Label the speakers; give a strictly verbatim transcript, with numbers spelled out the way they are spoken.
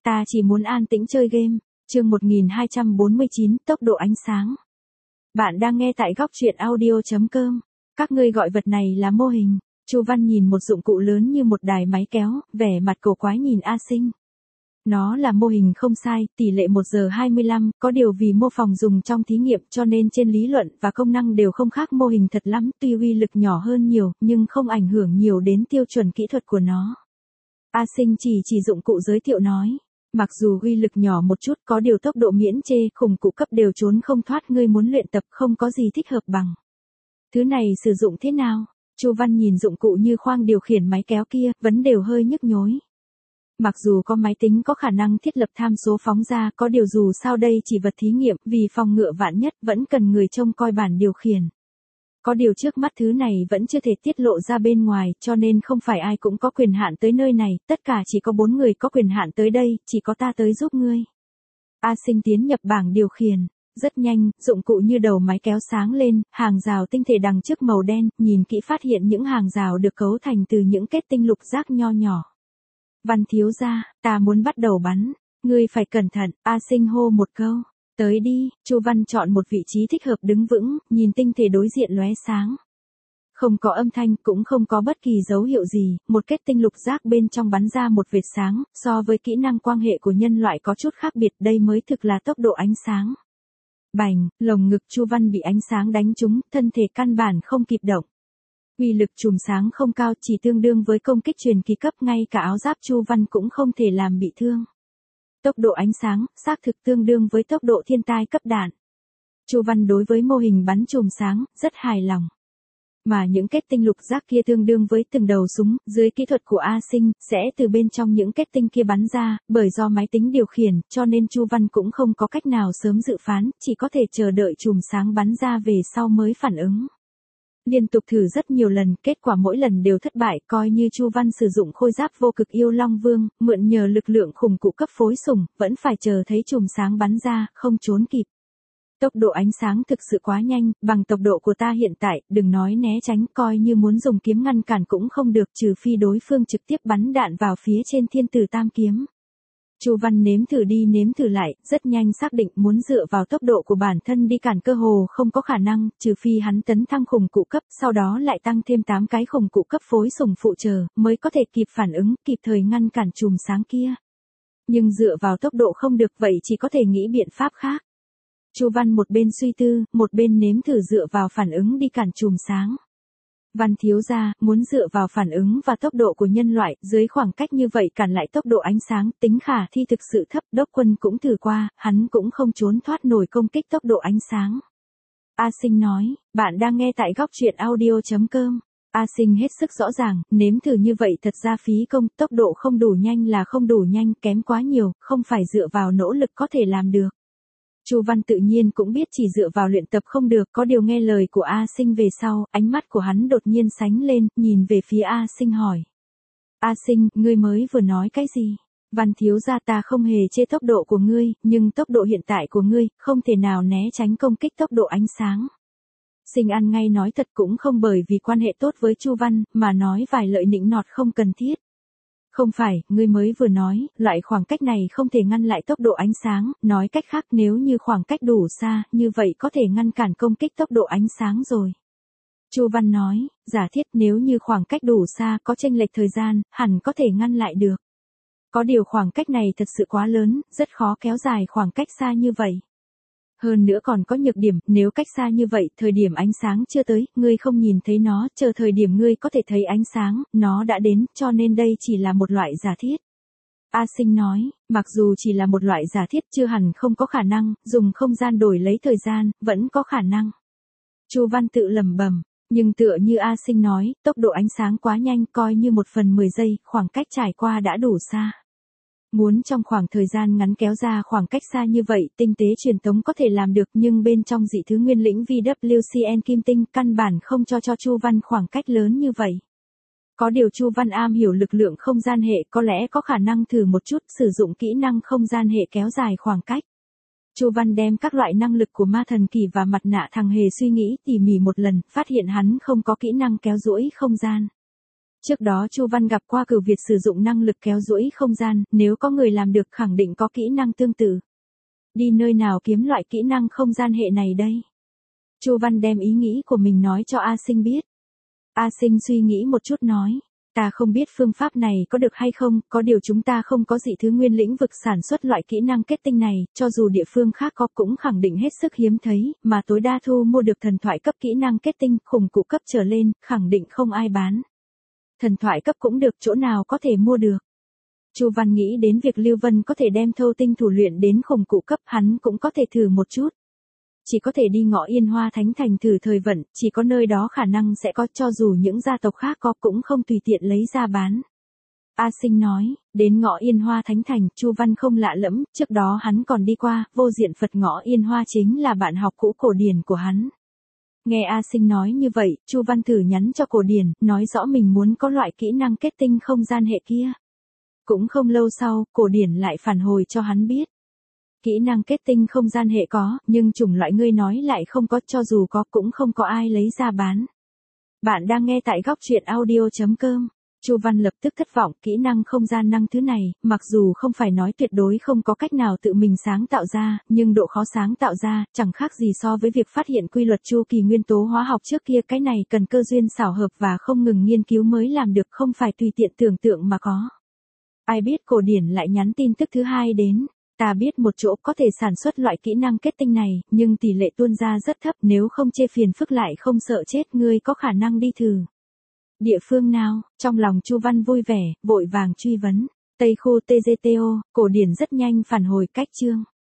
Speaker 1: ta chỉ muốn an tĩnh chơi game. Chương một nghìn hai trăm bốn mươi chín, tốc độ ánh sáng. Bạn đang nghe tại góc truyện audio chấm com. Các ngươi gọi vật này là mô hình. Chu Văn nhìn một dụng cụ lớn như một đài máy kéo, vẻ mặt cổ quái nhìn A Sinh. Nó là mô hình không sai, tỷ lệ một giờ hai mươi lăm, có điều vì mô phỏng dùng trong thí nghiệm cho nên trên lý luận và công năng đều không khác mô hình thật lắm, tuy uy lực nhỏ hơn nhiều, nhưng không ảnh hưởng nhiều đến tiêu chuẩn kỹ thuật của nó. A Sinh chỉ chỉ dụng cụ giới thiệu nói. Mặc dù uy lực nhỏ một chút có điều tốc độ miễn chê, khủng cụ cấp đều trốn không thoát, ngươi muốn luyện tập không có gì thích hợp bằng. Thứ này sử dụng thế nào? Chu Văn nhìn dụng cụ như khoang điều khiển máy kéo kia, vẫn đều hơi nhức nhối. Mặc dù có máy tính có khả năng thiết lập tham số phóng ra, có điều dù sao đây chỉ vật thí nghiệm, vì phòng ngừa vạn nhất vẫn cần người trông coi bản điều khiển. Có điều trước mắt thứ này vẫn chưa thể tiết lộ ra bên ngoài, cho nên không phải ai cũng có quyền hạn tới nơi này, tất cả chỉ có bốn người có quyền hạn tới đây, chỉ có ta tới giúp ngươi. A Sinh tiến nhập bảng điều khiển. Rất nhanh, dụng cụ như đầu máy kéo sáng lên, hàng rào tinh thể đằng trước màu đen, nhìn kỹ phát hiện những hàng rào được cấu thành từ những kết tinh lục giác nho nhỏ. Văn thiếu gia, ta muốn bắt đầu bắn, ngươi phải cẩn thận, A Sinh hô một câu. Tới đi, Chu Văn chọn một vị trí thích hợp đứng vững, nhìn tinh thể đối diện lóe sáng. Không có âm thanh, cũng không có bất kỳ dấu hiệu gì, một kết tinh lục giác bên trong bắn ra một vệt sáng, so với kỹ năng quang hệ của nhân loại có chút khác biệt, đây mới thực là tốc độ ánh sáng. Bành, lồng ngực Chu Văn bị ánh sáng đánh trúng, thân thể căn bản không kịp động. Uy lực chùm sáng không cao, chỉ tương đương với công kích truyền kỳ cấp, ngay cả áo giáp Chu Văn cũng không thể làm bị thương. Tốc độ ánh sáng, xác thực tương đương với tốc độ thiên tai cấp đạn. Chu Văn đối với mô hình bắn chùm sáng, rất hài lòng. Mà những kết tinh lục giác kia tương đương với từng đầu súng, dưới kỹ thuật của A Sinh, sẽ từ bên trong những kết tinh kia bắn ra, bởi do máy tính điều khiển, cho nên Chu Văn cũng không có cách nào sớm dự phán, chỉ có thể chờ đợi chùm sáng bắn ra về sau mới phản ứng. Liên tục thử rất nhiều lần, kết quả mỗi lần đều thất bại, coi như Chu Văn sử dụng khôi giáp vô cực yêu Long Vương, mượn nhờ lực lượng khủng cụ cấp phối sủng, vẫn phải chờ thấy chùm sáng bắn ra, không trốn kịp. Tốc độ ánh sáng thực sự quá nhanh, bằng tốc độ của ta hiện tại, đừng nói né tránh, coi như muốn dùng kiếm ngăn cản cũng không được, trừ phi đối phương trực tiếp bắn đạn vào phía trên thiên tử tam kiếm. Chu Văn nếm thử đi nếm thử lại, rất nhanh xác định muốn dựa vào tốc độ của bản thân đi cản cơ hồ không có khả năng, trừ phi hắn tấn thăng khủng cụ cấp, sau đó lại tăng thêm tám cái khủng cụ cấp phối sủng phụ trợ, mới có thể kịp phản ứng, kịp thời ngăn cản chùm sáng kia. Nhưng dựa vào tốc độ không được, vậy chỉ có thể nghĩ biện pháp khác. Chu Văn một bên suy tư, một bên nếm thử dựa vào phản ứng đi cản chùm sáng. Văn thiếu gia, muốn dựa vào phản ứng và tốc độ của nhân loại, dưới khoảng cách như vậy cản lại tốc độ ánh sáng, tính khả thi thực sự thấp, Đốc Quân cũng thử qua, hắn cũng không trốn thoát nổi công kích tốc độ ánh sáng. A Sinh nói, bạn đang nghe tại góc truyện audio chấm com. A Sinh hết sức rõ ràng, nếm thử như vậy thật ra phí công, tốc độ không đủ nhanh là không đủ nhanh, kém quá nhiều, không phải dựa vào nỗ lực có thể làm được. Chu Văn tự nhiên cũng biết chỉ dựa vào luyện tập không được, có điều nghe lời của A Sinh về sau, ánh mắt của hắn đột nhiên sánh lên, nhìn về phía A Sinh hỏi. A Sinh, ngươi mới vừa nói cái gì? Văn thiếu gia, ta không hề chê tốc độ của ngươi, nhưng tốc độ hiện tại của ngươi, không thể nào né tránh công kích tốc độ ánh sáng. Sinh ăn ngay nói thật, cũng không bởi vì quan hệ tốt với Chu Văn, mà nói vài lợi nịnh nọt không cần thiết. Không phải, ngươi mới vừa nói, loại khoảng cách này không thể ngăn lại tốc độ ánh sáng, nói cách khác nếu như khoảng cách đủ xa, như vậy có thể ngăn cản công kích tốc độ ánh sáng rồi. Chu Văn nói, giả thiết nếu như khoảng cách đủ xa có chênh lệch thời gian, hẳn có thể ngăn lại được. Có điều khoảng cách này thật sự quá lớn, rất khó kéo dài khoảng cách xa như vậy. Hơn nữa còn có nhược điểm, nếu cách xa như vậy, thời điểm ánh sáng chưa tới, ngươi không nhìn thấy nó, chờ thời điểm ngươi có thể thấy ánh sáng, nó đã đến, cho nên đây chỉ là một loại giả thiết. A Sinh nói, mặc dù chỉ là một loại giả thiết chưa hẳn không có khả năng, dùng không gian đổi lấy thời gian, vẫn có khả năng. Chu Văn tự lẩm bẩm, nhưng tựa như A Sinh nói, tốc độ ánh sáng quá nhanh, coi như một phần mười giây, khoảng cách trải qua đã đủ xa. Muốn trong khoảng thời gian ngắn kéo ra khoảng cách xa như vậy, tinh tế truyền tống có thể làm được, nhưng bên trong dị thứ nguyên lĩnh vê kép xê en kim tinh căn bản không cho cho Chu Văn khoảng cách lớn như vậy. Có điều Chu Văn am hiểu lực lượng không gian hệ, có lẽ có khả năng thử một chút sử dụng kỹ năng không gian hệ kéo dài khoảng cách. Chu Văn đem các loại năng lực của ma thần kỳ và mặt nạ thằng hề suy nghĩ tỉ mỉ một lần, phát hiện hắn không có kỹ năng kéo duỗi không gian. Trước đó Chu Văn gặp qua Cửu Việt sử dụng năng lực kéo duỗi không gian, nếu có người làm được khẳng định có kỹ năng tương tự. Đi nơi nào kiếm loại kỹ năng không gian hệ này đây? Chu Văn đem ý nghĩ của mình nói cho A Sinh biết. A Sinh suy nghĩ một chút nói, ta không biết phương pháp này có được hay không, có điều chúng ta không có dị thứ nguyên lĩnh vực sản xuất loại kỹ năng kết tinh này, cho dù địa phương khác có cũng khẳng định hết sức hiếm thấy, mà tối đa thu mua được thần thoại cấp kỹ năng kết tinh, khủng cụ cấp trở lên, khẳng định không ai bán. Thần thoại cấp cũng được, chỗ nào có thể mua được. Chu Văn nghĩ đến việc Lưu Vân có thể đem thâu tinh thủ luyện đến khủng cụ cấp, hắn cũng có thể thử một chút. Chỉ có thể đi Ngọ Yên Hoa Thánh Thành thử thời vận, chỉ có nơi đó khả năng sẽ có, cho dù những gia tộc khác có cũng không tùy tiện lấy ra bán. A Sinh nói, đến Ngọ Yên Hoa Thánh Thành, Chu Văn không lạ lẫm, trước đó hắn còn đi qua, Vô Diện Phật Ngọ Yên Hoa chính là bạn học cũ Cổ Điển của hắn. Nghe A Sinh nói như vậy, Chu Văn thử nhắn cho Cổ Điển, nói rõ mình muốn có loại kỹ năng kết tinh không gian hệ kia. Cũng không lâu sau, Cổ Điển lại phản hồi cho hắn biết. Kỹ năng kết tinh không gian hệ có, nhưng chủng loại ngươi nói lại không có, cho dù có cũng không có ai lấy ra bán. Bạn đang nghe tại góc truyện audio chấm com. Chu Văn lập tức thất vọng, kỹ năng không gian năng thứ này, mặc dù không phải nói tuyệt đối không có cách nào tự mình sáng tạo ra, nhưng độ khó sáng tạo ra, chẳng khác gì so với việc phát hiện quy luật chu kỳ nguyên tố hóa học trước kia, cái này cần cơ duyên xảo hợp và không ngừng nghiên cứu mới làm được, không phải tùy tiện tưởng tượng mà có. Ai biết Cổ Điển lại nhắn tin tức thứ hai đến. Ta biết một chỗ có thể sản xuất loại kỹ năng kết tinh này, nhưng tỷ lệ tuôn ra rất thấp, nếu không chê phiền phức lại không sợ chết, ngươi có khả năng đi thử. Địa phương nào? Trong lòng Chu Văn vui vẻ, vội vàng truy vấn. Tây khu tê giê tê ô, Cổ Điển rất nhanh phản hồi cách chương.